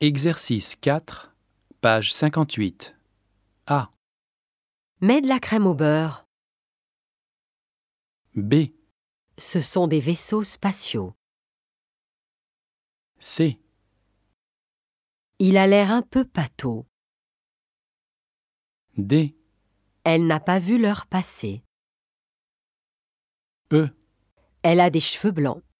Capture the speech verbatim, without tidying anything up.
Exercice quatre, page cinquante-huit. A. Mets de la crème au beurre. B. Ce sont des vaisseaux spatiaux. C. Il a l'air un peu pâteau. D. Elle n'a pas vu l'heure passer. E. Elle a des cheveux blancs.